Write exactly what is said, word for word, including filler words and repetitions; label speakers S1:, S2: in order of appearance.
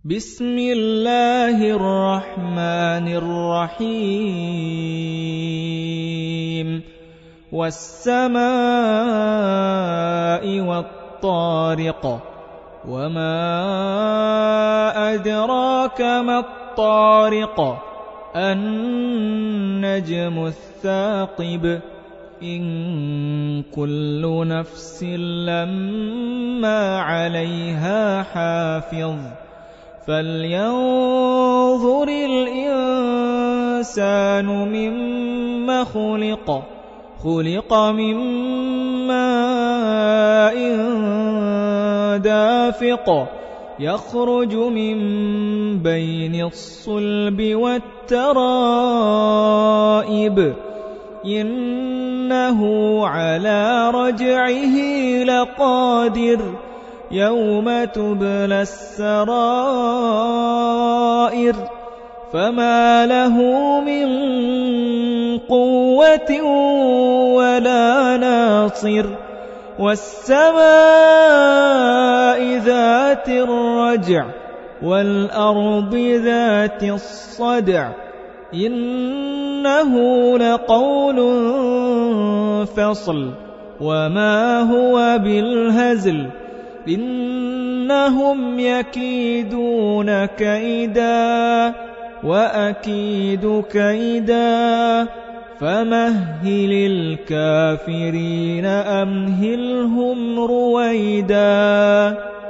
S1: بسم الله الرحمن الرحيم والسماء والطارق وما أدراك ما الطارق النجم الثاقب إن كل نفس لما عليها حافظ فلينظر الإنسان مما خلق خلق من ماء دافق يخرج من بين الصلب والترائب إنه على رجعه لقادر يوم تبلى السرائر فما له من قوة ولا ناصر والسماء ذات الرجع والأرض ذات الصدع إنه لقول فصل وما هو بالهزل إنهم يكيدون كيدا وأكيد كيدا فمهل الكافرين أمهلهم رويدا.